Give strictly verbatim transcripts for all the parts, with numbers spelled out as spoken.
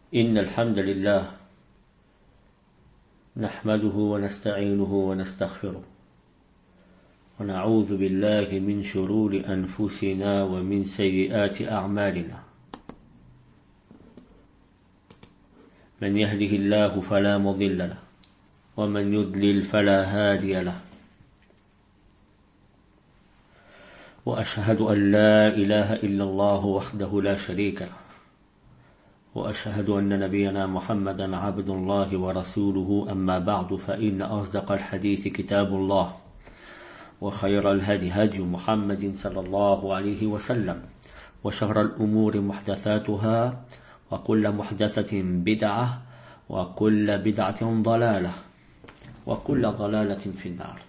إن الحمد لله نحمده ونستعينه ونستغفره ونعوذ بالله من شرور أنفسنا ومن سيئات أعمالنا من يهده الله فلا مضل له ومن يضلل فلا هادي له وأشهد أن لا إله إلا الله وحده لا شريك له وأشهد أن نبينا محمدا عبد الله ورسوله أما بعد فإن أصدق الحديث كتاب الله وخير الهدي هدي محمد صلى الله عليه وسلم وشر الأمور محدثاتها وكل محدثة بدعة وكل بدعة ضلالة وكل ضلالة في النار.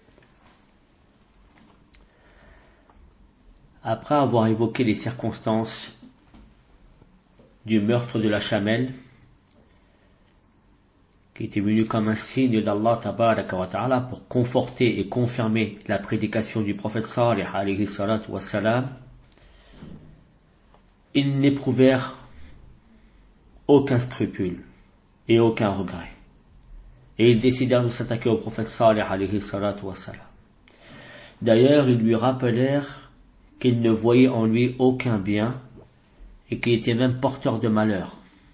Après avoir évoqué les circonstances du meurtre de la chamelle, qui était venu comme un signe d'Allah tabaraka wa ta'ala pour conforter et confirmer la prédication du prophète Salih alayhi salatu wa salam, ils n'éprouvèrent aucun scrupule et aucun regret. Et ils décidèrent de s'attaquer au prophète Salih alayhi salatu wa salam. D'ailleurs, ils lui rappelèrent qu'ils ne voyaient en lui aucun bien et qu'il était même porteur de malheur.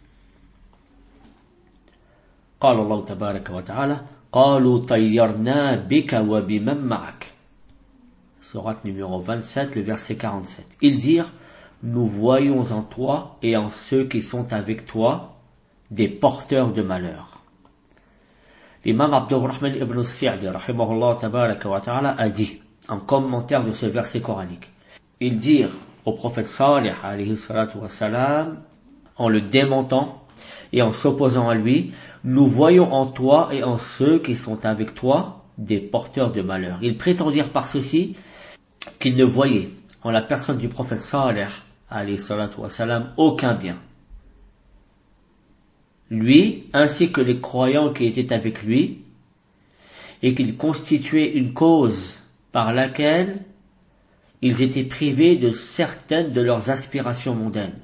قال الله تبارك وتعالى قالوا طيرنا بك وبمن معك. Sourate numéro vingt-sept, le verset quarante-sept. Ils dirent, nous voyons en toi et en ceux qui sont avec toi des porteurs de malheur. L'imam Abdurrahman ibn Sa'di rahimahullah tabaraka wa ta'ala a dit, en commentaire de ce verset coranique, ils dirent au prophète Salih alayhi salatu wa salam, en le démentant et en s'opposant à lui, nous voyons en toi et en ceux qui sont avec toi des porteurs de malheur. Ils prétendirent par ceci qu'ils ne voyaient en la personne du prophète Salih alayhi salatu wa salam aucun bien. Lui, ainsi que les croyants qui étaient avec lui, et qu'il constituait une cause par laquelle ils étaient privés de certaines de leurs aspirations mondaines.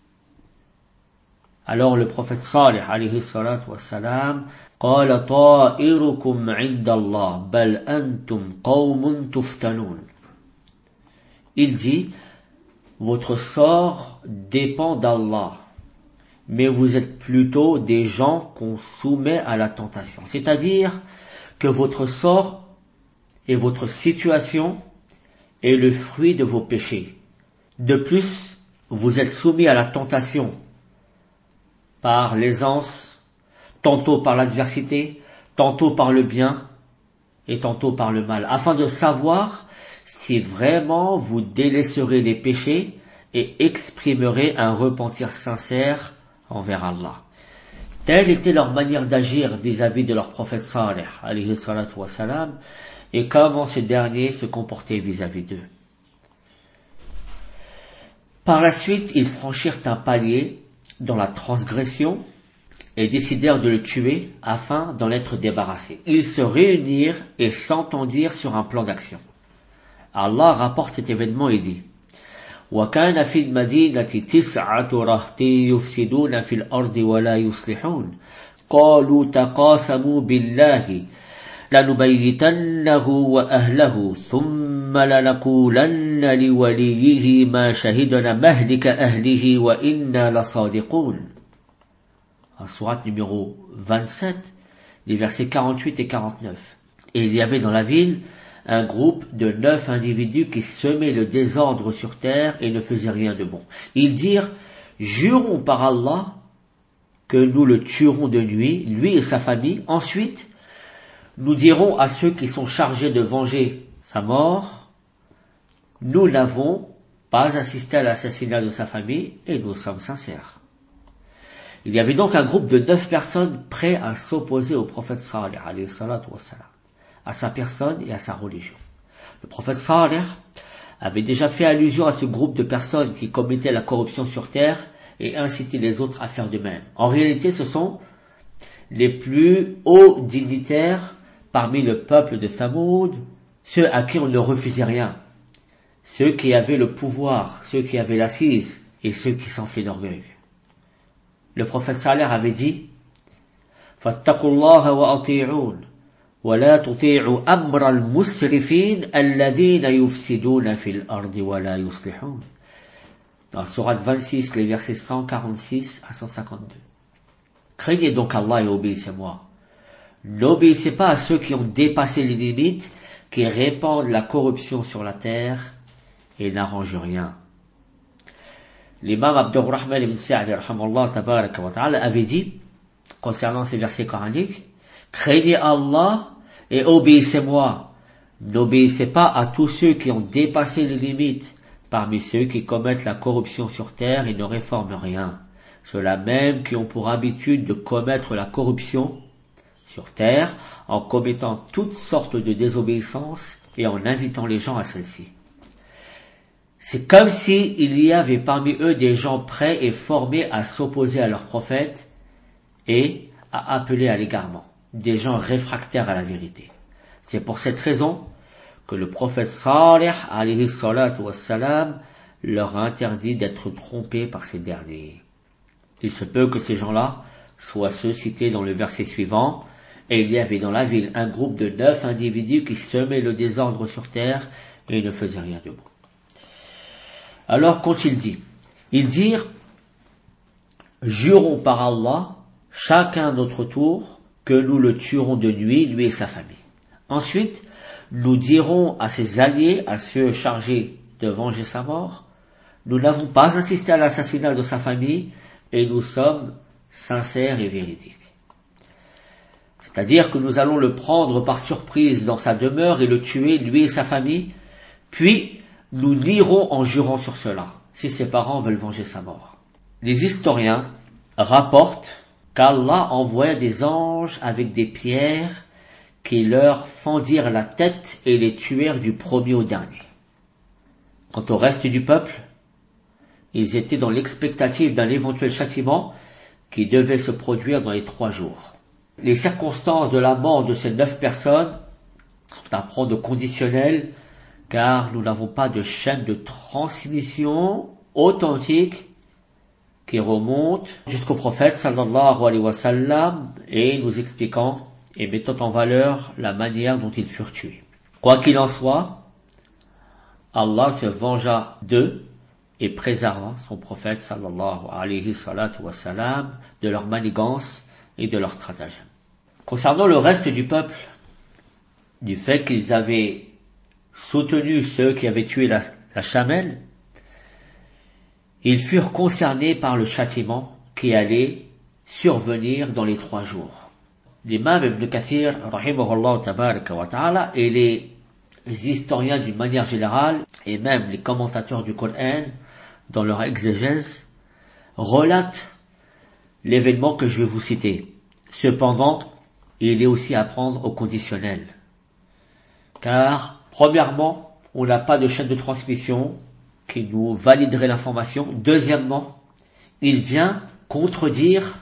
Alors le prophète Salih alayhi salatu wa salam قال طائركم عند الله بل أنتم قوم تفتنون. Il dit, votre sort dépend d'Allah, mais vous êtes plutôt des gens qu'on soumet à la tentation. C'est-à-dire que votre sort et votre situation est le fruit de vos péchés. De plus, vous êtes soumis à la tentation par l'aisance, tantôt par l'adversité, tantôt par le bien et tantôt par le mal, afin de savoir si vraiment vous délaisserez les péchés et exprimerez un repentir sincère envers Allah. Telle était leur manière d'agir vis-à-vis de leur prophète Salih alayhi salatu wa salam, et comment ce dernier se comportait vis-à-vis d'eux. Par la suite, ils franchirent un palier dans la transgression et décidèrent de le tuer afin d'en être débarrassés. Ils se réunirent et s'entendirent sur un plan d'action. Allah rapporte cet événement et dit, وَكَانَ فِي الْمَدِينَةِ تِسْعَةُ رَهْطٍ يُفْسِدُونَ فِي الْأَرْضِ وَلَا يُصْلِحُونَ قَالُوا تَقَاسَمُوا بِاللَّهِ لَنُبَيِّتَنَّهُ وَأَهْلَهُ ثُمَّ لَنَقُولَنَّ لِوَلِيِّهِ مَا شَهِدْنَا مَهْلِكَ أَهْلِهِ وَإِنَّا لَصَادِقُونَ. En sourate numéro vingt-sept, les versets quarante-huit et quarante-neuf. Et il y avait dans la ville un groupe de neuf individus qui semaient le désordre sur terre et ne faisaient rien de bon. Ils dirent, jurons par Allah que nous le tuerons de nuit, lui et sa famille. Ensuite, nous dirons à ceux qui sont chargés de venger sa mort, nous n'avons pas assisté à l'assassinat de sa famille et nous sommes sincères. Il y avait donc un groupe de neuf personnes prêts à s'opposer au prophète Salih alayhi salatu wa salam, à sa personne et à sa religion. Le prophète Salih avait déjà fait allusion à ce groupe de personnes qui commettaient la corruption sur terre et incitaient les autres à faire de même. En réalité, ce sont les plus hauts dignitaires parmi le peuple de Thamoud, ceux à qui on ne refusait rien, ceux qui avaient le pouvoir, ceux qui avaient l'assise et ceux qui s'enflaient d'orgueil. Le prophète Salih avait dit Fattaqullaha wa ati'un wa la tuti'u amra al-musrifin alladhina yufsiduna fil ardi wa la yuslihun. Dans Sourate vingt-six, les versets cent quarante-six à cent cinquante-deux. Craignez donc Allah et obéissez-moi. N'obéissez pas à ceux qui ont dépassé les limites, qui répandent la corruption sur la terre et n'arrangent rien. L'imam Abdurrahman ibn Sa'd avait dit, concernant ces versets coraniques, craignez Allah et obéissez-moi. N'obéissez pas à tous ceux qui ont dépassé les limites, parmi ceux qui commettent la corruption sur terre et ne réforment rien. Ceux-là même qui ont pour habitude de commettre la corruption sur terre en commettant toutes sortes de désobéissances et en invitant les gens à celle-ci. C'est comme si il y avait parmi eux des gens prêts et formés à s'opposer à leur prophète et à appeler à l'égarement, des gens réfractaires à la vérité. C'est pour cette raison que le prophète Salih alayhi salatu wassalam leur a interdit d'être trompés par ces derniers. Il se peut que ces gens-là soient ceux cités dans le verset suivant, et il y avait dans la ville un groupe de neuf individus qui semaient le désordre sur terre et ne faisaient rien de bon. Alors qu'ont-ils dit? Ils dirent, jurons par Allah, chacun à notre tour, que nous le tuerons de nuit, lui et sa famille. Ensuite, nous dirons à ses alliés, à ceux chargés de venger sa mort, nous n'avons pas assisté à l'assassinat de sa famille et nous sommes sincères et véridiques. C'est-à-dire que nous allons le prendre par surprise dans sa demeure et le tuer, lui et sa famille, puis nous nierons en jurant sur cela, si ses parents veulent venger sa mort. Les historiens rapportent qu'Allah envoya des anges avec des pierres qui leur fendirent la tête et les tuèrent du premier au dernier. Quant au reste du peuple, ils étaient dans l'expectative d'un éventuel châtiment qui devait se produire dans les trois jours. Les circonstances de la mort de ces neuf personnes sont à prendre au conditionnel, car nous n'avons pas de chaîne de transmission authentique qui remonte jusqu'au prophète sallallahu alayhi wa sallam et nous expliquant et mettant en valeur la manière dont ils furent tués. Quoi qu'il en soit, Allah se vengea d'eux et préserva son prophète sallallahu alayhi wa sallam de leur manigance et de leur stratagème. Concernant le reste du peuple, du fait qu'ils avaient soutenu ceux qui avaient tué la, la chamelle, ils furent concernés par le châtiment qui allait survenir dans les trois jours. L'imam Ibn Kathir, rahimahullah tabaraka wa ta'ala, et les, les historiens d'une manière générale, et même les commentateurs du Coran, dans leur exégèse, relatent l'événement que je vais vous citer. Cependant, il est aussi à prendre au conditionnel. Car, premièrement, on n'a pas de chaîne de transmission qui nous validerait l'information. Deuxièmement, il vient contredire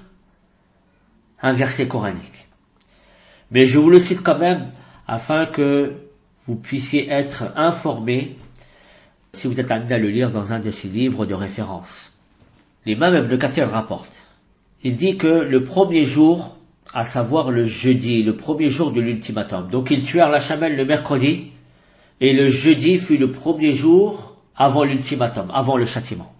un verset coranique. Mais je vous le cite quand même afin que vous puissiez être informés si vous êtes amené à le lire dans un de ces livres de référence. L'imam Ibn Kathir rapporte. Il dit que le premier jour, à savoir le jeudi, le premier jour de l'ultimatum, donc ils tuèrent la chamelle le mercredi, et le jeudi fut le premier jour avant l'ultimatum, avant le châtiment.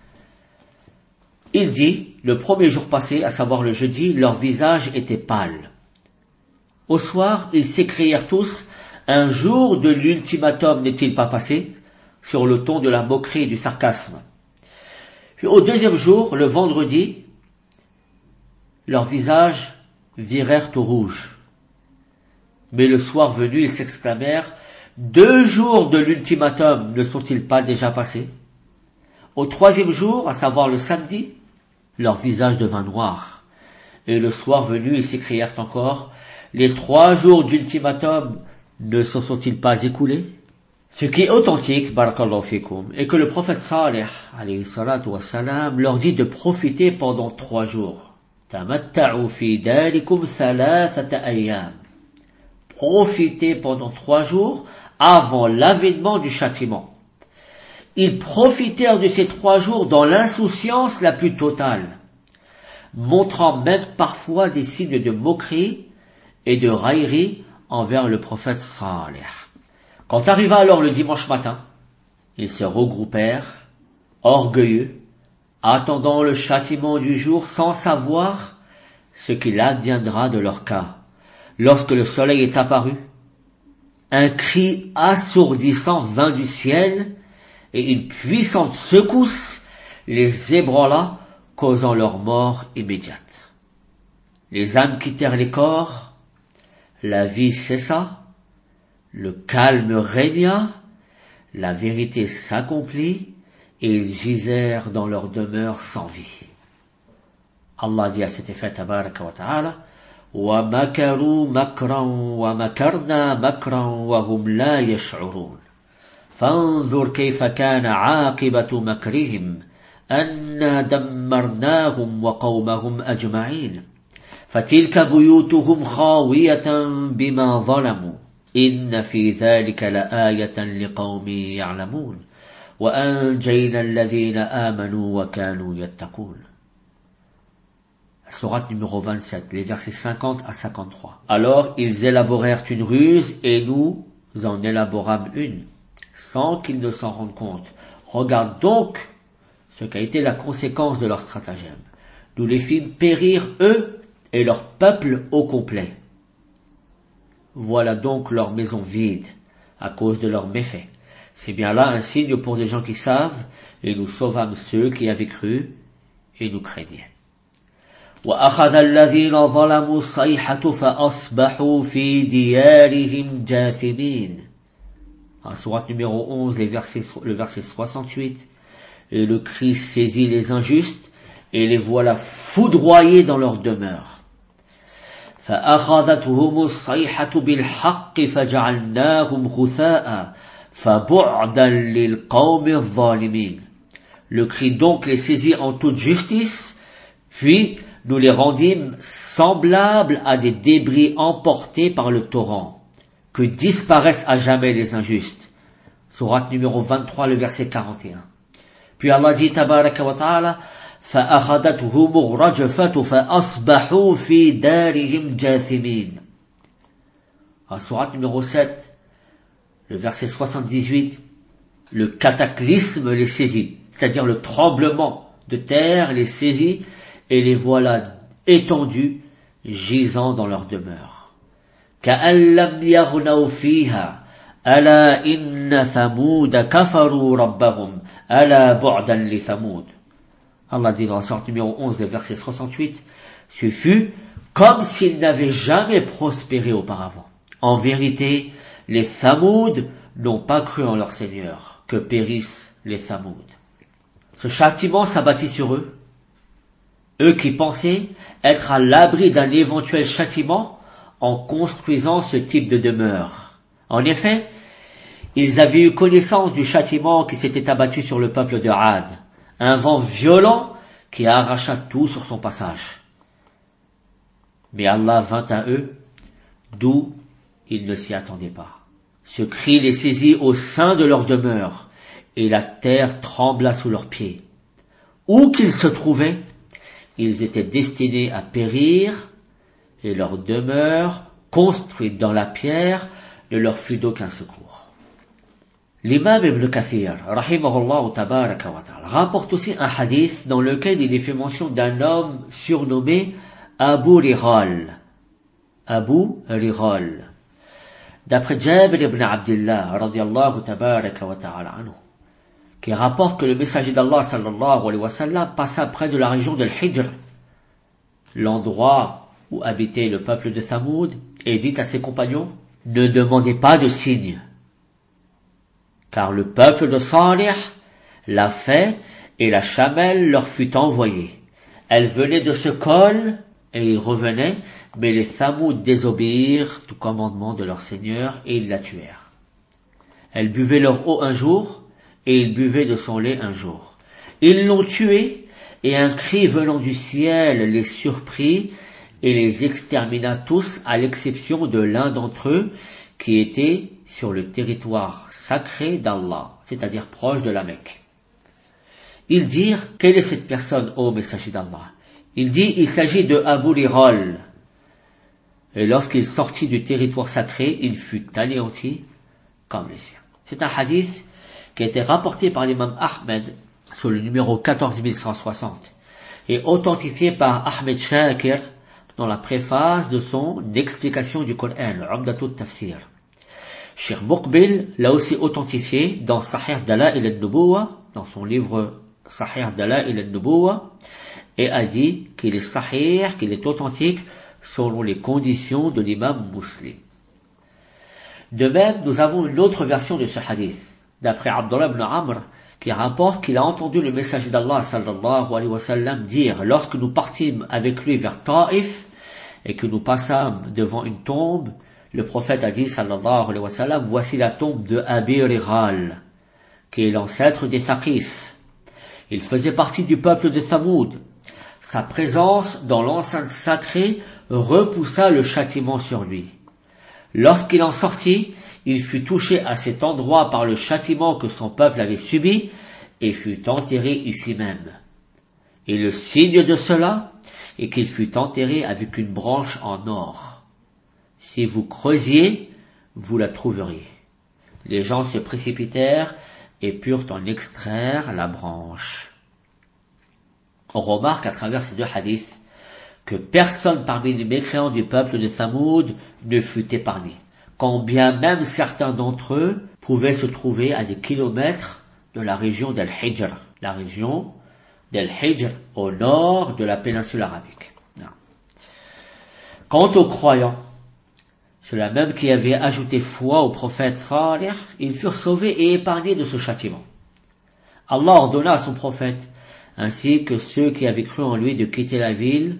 Il dit, le premier jour passé, à savoir le jeudi, leur visage était pâle. Au soir, ils s'écrièrent tous, un jour de l'ultimatum n'est-il pas passé, sur le ton de la moquerie et du sarcasme. Puis au deuxième jour, le vendredi, leurs visages virèrent au rouge. Mais le soir venu, ils s'exclamèrent, deux jours de l'ultimatum ne sont-ils pas déjà passés? Au troisième jour, à savoir le samedi, leur visage devint noir. Et le soir venu, ils s'écrièrent encore, les trois jours d'ultimatum ne se sont-ils pas écoulés? Ce qui est authentique, barakallahu fikum, est que le prophète Salih, alayhi salatu wassalam, leur dit de profiter pendant trois jours. Tamatta'u fi dalikum thalathata ayyam. Profitez pendant trois jours avant l'avènement du châtiment. Ils profitèrent de ces trois jours dans l'insouciance la plus totale. montrant même parfois des signes de moquerie et de raillerie envers le prophète Salih. Quand arriva alors le dimanche matin, ils se regroupèrent, orgueilleux, attendant le châtiment du jour sans savoir ce qu'il adviendra de leur cas. Lorsque le soleil est apparu, un cri assourdissant vint du ciel et une puissante secousse les ébranla, causant leur mort immédiate. Les âmes quittèrent les corps, la vie cessa, le calme régna, la vérité s'accomplit et ils gisèrent dans leur demeure sans vie. Allah dit à cet effet, tabaraka wa ta'ala, وَمَكَرُوا مَكْرًا وَمَكَرْنَا مَكْرًا وَهُمْ لَا يَشْعُرُونَ فانظر كيف كان عاقبة مكرهم أنا دمرناهم وقومهم أجمعين فتلك بيوتهم خاوية بما ظلموا إن في ذلك لآية لقوم يعلمون وأنجينا الذين آمنوا وكانوا يتقون. Sourate numéro vingt-sept, les versets cinquante à cinquante-trois. Alors ils élaborèrent une ruse et nous en élaborâmes une, sans qu'ils ne s'en rendent compte. Regarde donc ce qu'a été la conséquence de leur stratagème. Nous les fîmes périr eux et leur peuple au complet. Voilà donc leur maison vide à cause de leurs méfaits. C'est bien là un signe pour les gens qui savent, et nous sauvâmes ceux qui avaient cru et nous craignaient. وَأَخَذَ الَّذِينَ ظَلَمُوا الصَّيْحَةُ فَأَصْبَحُوا فِي دِيَارِهِمْ جَاثِمِينَ. En sourate numéro onze, les versets, le verset soixante-huit, et le cri saisit les injustes, et les voilà foudroyés dans leur demeure. فَأَخَذَتْهُمُ الصَّيْحَةُ بِالْحَقِّ فَجَعَلْنَاهُمْ غُثَاءً فَبُعْدًا لِلْقَوْمِ الظَّالِمِينَ. Le cri donc les saisit en toute justice, puis nous les rendîmes semblables à des débris emportés par le torrent, que disparaissent à jamais les injustes. Sourate numéro vingt-trois, le verset quarante et un. Puis Allah dit, tabaraka wa ta'ala, فَأَخَذَتْهُمُ الرَّجْفَةُ فَأَصْبَحُوا فِي دَارِهِمْ جَاثِمِينَ. En sourate numéro sept, le verset soixante-dix-huit, le cataclysme les saisit, c'est-à-dire le tremblement de terre les saisit, et les voilà étendus, gisant dans leur demeure. كَأَن لَّمْ يَغْنَوْا فِيهَا أَلَا إِنَّ ثَمُودَ كَفَرُوا رَبَّهُمْ أَلَا بُعْدًا لِثَمُودَ. Allah dit dans la sourate numéro onze, le verset soixante-huit, ce fut comme s'ils n'avaient jamais prospéré auparavant. En vérité, les Thamoud n'ont pas cru en leur Seigneur, que périssent les Thamoud. Ce châtiment s'abattit sur eux, eux qui pensaient être à l'abri d'un éventuel châtiment en construisant ce type de demeure. En effet, ils avaient eu connaissance du châtiment qui s'était abattu sur le peuple de Had, un vent violent qui arracha tout sur son passage. Mais Allah vint à eux, d'où ils ne s'y attendaient pas. Ce cri les saisit au sein de leur demeure, et la terre trembla sous leurs pieds. Où qu'ils se trouvaient, ils étaient destinés à périr, et leur demeure, construite dans la pierre, ne leur fut d'aucun secours. L'imam Ibn Kathir, rahimahullah tabaraka wa ta'ala, rapporte aussi un hadith dans lequel il est fait mention d'un homme surnommé Abu Righal. Abu Righal. D'après Jabir ibn Abdullah, radiyallahu tabaraka wa ta'ala anhu, qui rapporte que le messager d'Allah sallallahu alayhi wa sallam passa près de la région de l'Hijr, l'endroit où habitait le peuple de Thamoud, et dit à ses compagnons, ne demandez pas de signe, car le peuple de Salih l'a fait et la chamelle leur fut envoyée. Elle venait de ce col et ils revenaient, mais les Thamoud désobéirent au commandement de leur Seigneur et ils la tuèrent. Elle buvait leur eau un jour et ils buvaient de son lait un jour. Ils l'ont tuée et un cri venant du ciel les surprit et les extermina tous à l'exception de l'un d'entre eux qui était sur le territoire sacré d'Allah, c'est-à-dire proche de la Mecque. Ils dirent, quelle est cette personne, ô messager d'Allah? Il dit, il s'agit de Abu Lirol. Et lorsqu'il sortit du territoire sacré, il fut anéanti comme les siens. C'est un hadith qui a été rapporté par l'imam Ahmed sur le numéro quatorze mille cent soixante et authentifié par Ahmed Shakir dans la préface de son explication du Coran, Umdatut Tafsir. Cheikh Muqbil l'a aussi authentifié dans Sahih Dala'il al-Nubuwa, dans son livre Sahih Dala'il al-Nubuwa, et a dit qu'il est sahih, qu'il est authentique selon les conditions de l'imam Muslim. De même, nous avons une autre version de ce hadith, d'après Abdullah ibn Amr, qui rapporte qu'il a entendu le messager d'Allah sallallahu alayhi wa sallam dire, lorsque nous partîmes avec lui vers Taif, et que nous passâmes devant une tombe, le prophète a dit sallallahu alayhi wa sallam, voici la tombe de Abi Righal, qui est l'ancêtre des Thaqif. Il faisait partie du peuple de Thamoud. Sa présence dans l'enceinte sacrée repoussa le châtiment sur lui. Lorsqu'il en sortit, il fut touché à cet endroit par le châtiment que son peuple avait subi et fut enterré ici même. Et le signe de cela est qu'il fut enterré avec une branche en or. Si vous creusiez, vous la trouveriez. Les gens se précipitèrent et purent en extraire la branche. On remarque à travers ces deux hadiths que personne parmi les mécréants du peuple de Thamoud ne fut épargné, quand bien même certains d'entre eux pouvaient se trouver à des kilomètres de la région d'Al-Hijr, la région d'Al-Hijr au nord de la péninsule arabique. Non. Quant aux croyants, ceux-là même qui avaient ajouté foi au prophète Salih, ils furent sauvés et épargnés de ce châtiment. Allah ordonna à son prophète, ainsi que ceux qui avaient cru en lui, de quitter la ville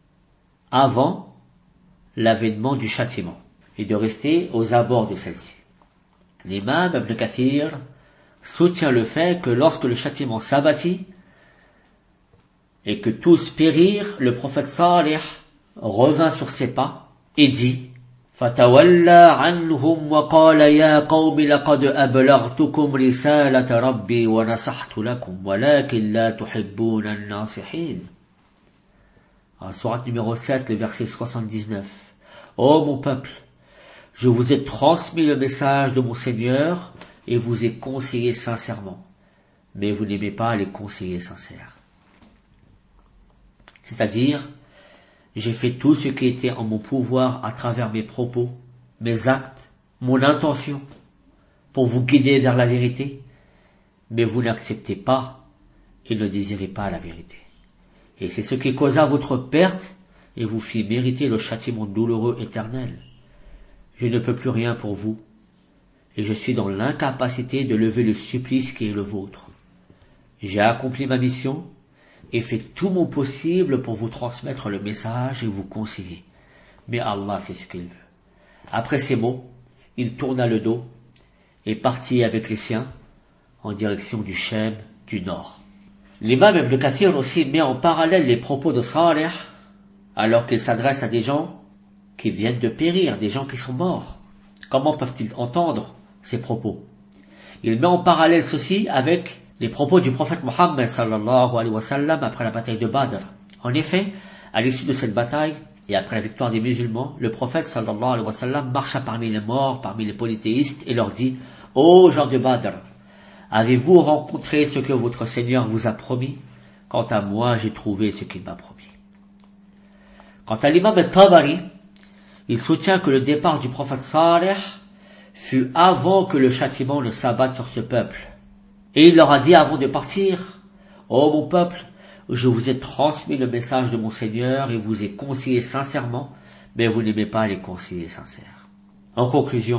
avant l'avènement du châtiment et de rester aux abords de celle-ci. L'imam Ibn Kathir soutient le fait que lorsque le châtiment s'abattit et que tous périrent, le prophète Salih revint sur ses pas et dit فَتَوَلَّى عَنْهُمْ وَقَالَ يَا قَوْمِ لَقَدْ أَبْلَغْتُكُمْ رِسَالَةَ رَبِّي وَنَصَحْتُ لَكُمْ وَلَكِنْ لَا تُحِبُّونَ النَّاصِحِينَ. En sourate numéro sept, le verset soixante-dix-neuf. Ô mon peuple, je vous ai transmis le message de mon Seigneur et vous ai conseillé sincèrement, mais vous n'aimez pas les conseillers sincères. C'est-à-dire, j'ai fait tout ce qui était en mon pouvoir à travers mes propos, mes actes, mon intention, pour vous guider vers la vérité, mais vous n'acceptez pas et ne désirez pas la vérité. Et c'est ce qui causa votre perte et vous fit mériter le châtiment douloureux éternel. Je ne peux plus rien pour vous, et je suis dans l'incapacité de lever le supplice qui est le vôtre. J'ai accompli ma mission et fait tout mon possible pour vous transmettre le message et vous conseiller. Mais Allah fait ce qu'il veut. Après ces mots, il tourna le dos et partit avec les siens en direction du Shem du nord. L'imam Ibn Kathir aussi met en parallèle les propos de Salih alors qu'il s'adresse à des gens qui viennent de périr, des gens qui sont morts. Comment peuvent-ils entendre ces propos? Il met en parallèle ceci avec les propos du prophète Mohammed sallallahu alayhi wa sallam après la bataille de Badr. En effet, à l'issue de cette bataille et après la victoire des musulmans, le prophète sallallahu alayhi wa sallam marcha parmi les morts, parmi les polythéistes et leur dit: ô gens de Badr, avez-vous rencontré ce que votre Seigneur vous a promis? Quant à moi, j'ai trouvé ce qu'il m'a promis. Quant à l'imam al-Tabari, il soutient que le départ du prophète Salih fut avant que le châtiment ne s'abatte sur ce peuple. Et il leur a dit avant de partir: ô mon peuple, je vous ai transmis le message de mon Seigneur et vous ai conseillé sincèrement, mais vous n'aimez pas les conseillers sincères. En conclusion,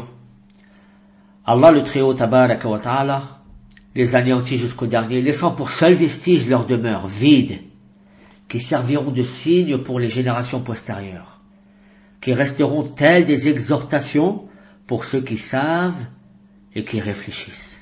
Allah le Très-Haut Tabaraka wa Ta'ala les anéantit jusqu'au dernier, laissant pour seul vestige leur demeure vide, qui serviront de signe pour les générations postérieures, qui resteront telles des exhortations pour ceux qui savent et qui réfléchissent.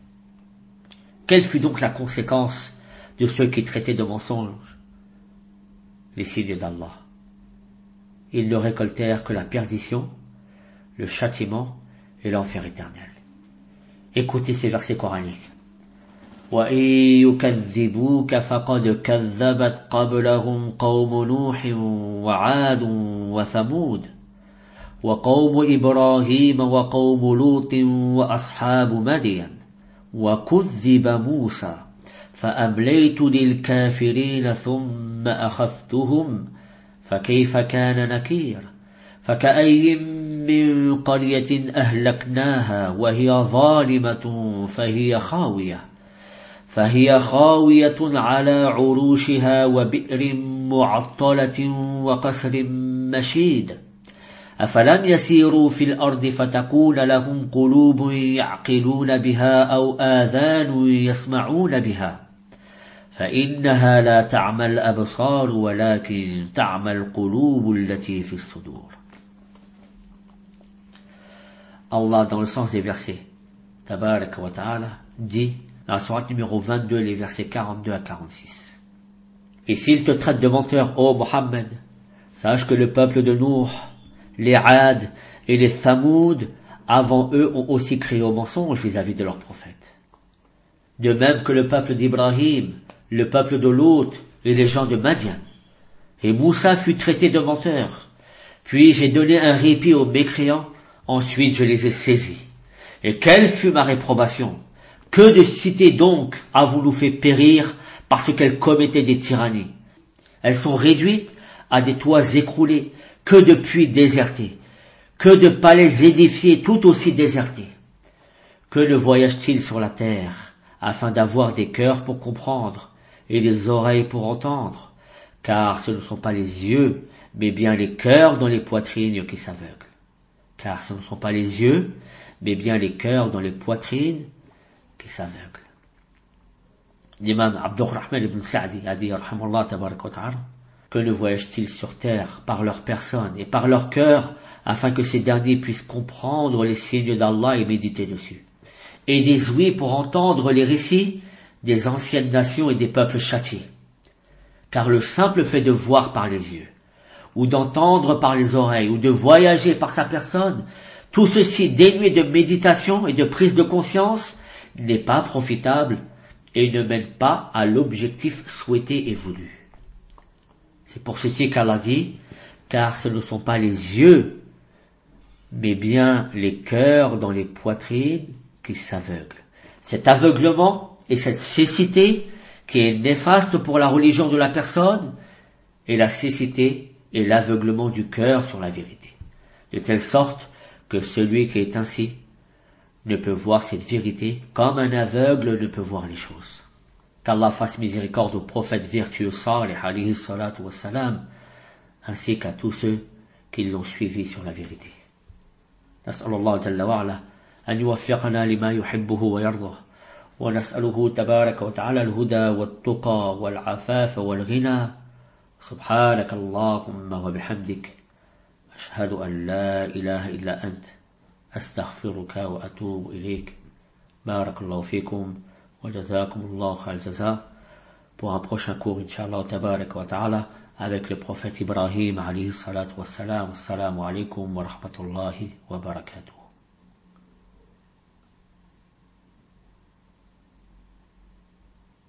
Quelle fut donc la conséquence de ceux qui traitaient de mensonges les signes d'Allah? Ils ne récoltèrent que la perdition, le châtiment et l'enfer éternel. Écoutez ces versets coraniques. وإن يكذبوك فقد كذبت قبلهم قوم نوح وعاد وثمود وقوم إبراهيم وقوم لوط وأصحاب مدين وكذب موسى فأمليت للكافرين ثم أخذتهم فكيف كان نكير فكأي من قرية أهلكناها وهي ظالمة فهي خاوية فهي خاوية على عروشها وبئر معطلة وقصر مشيد أفلم يسيروا في الأرض فتكون لهم قلوب يعقلون بها أو آذان يسمعون بها فإنها لا تعمى الأبصار ولكن تعمى القلوب التي في الصدور. Allah, dans le sens des versets, Tabarak wa Ta'ala, dit, dans la sourate numéro vingt-deux, les versets quarante-deux à quarante-six. Et s'ils te traitent de menteur, ô Mohammed, sache que le peuple de Nuh, les Ad et les Thamoud, avant eux, ont aussi créé au mensonge vis-à-vis de leurs prophètes. De même que le peuple d'Ibrahim, le peuple de Lot et les gens de Madian. Et Moussa fut traité de menteur. Puis j'ai donné un répit aux mécréants, ensuite je les ai saisis. Et quelle fut ma réprobation? Que de cités donc avons-nous fait périr parce qu'elles commettaient des tyrannies? Elles sont réduites à des toits écroulés, que de puits désertés, que de palais édifiés tout aussi désertés. Que ne voyage-t-il sur la terre afin d'avoir des cœurs pour comprendre et des oreilles pour entendre? Car ce ne sont pas les yeux, mais bien les cœurs dans les poitrines qui s'aveuglent. Car ce ne sont pas les yeux, mais bien les cœurs dans les poitrines qui s'aveuglent. L'imam Abdurrahman ibn Sa'di a dit, rahmallah tabarak wa ta'ala, que ne voyagent-ils sur terre par leur personne et par leur cœur, afin que ces derniers puissent comprendre les signes d'Allah et méditer dessus, et des ouïes pour entendre les récits des anciennes nations et des peuples châtiés. Car le simple fait de voir par les yeux, ou d'entendre par les oreilles, ou de voyager par sa personne, tout ceci dénué de méditation et de prise de conscience, n'est pas profitable et ne mène pas à l'objectif souhaité et voulu. C'est pour ceci qu'Allah dit, car ce ne sont pas les yeux, mais bien les cœurs dans les poitrines qui s'aveuglent. Cet aveuglement et cette cécité qui est néfaste pour la religion de la personne, et la cécité et l'aveuglement du cœur sur la vérité. De telle sorte que celui qui est ainsi ne peut voir cette vérité comme un aveugle ne peut voir les choses. Qu'Allah fasse miséricorde aux prophètes vertueux salih alayhi salatu wassalam, ainsi qu'à tous ceux qui l'ont suivi sur la vérité. نسأل الله جل وعلا أن يوفقنا لما يحبه ويرضى ونسأله تبارك وتعالى الهدى والتقى والعفاف والغنى سبحانك اللهم وبحمدك أشهد أن لا إله إلا أنت أستغفرك وأتوب إليك بارك الله فيكم وجزاكم الله خير الجزاء. Pour un prochain cours, Inch'Allah tabarak wa ta'ala, avec le prophète Ibrahim alayhi salatu wassalam. Assalamu alaikum wa rahmatullahi wa barakatuh.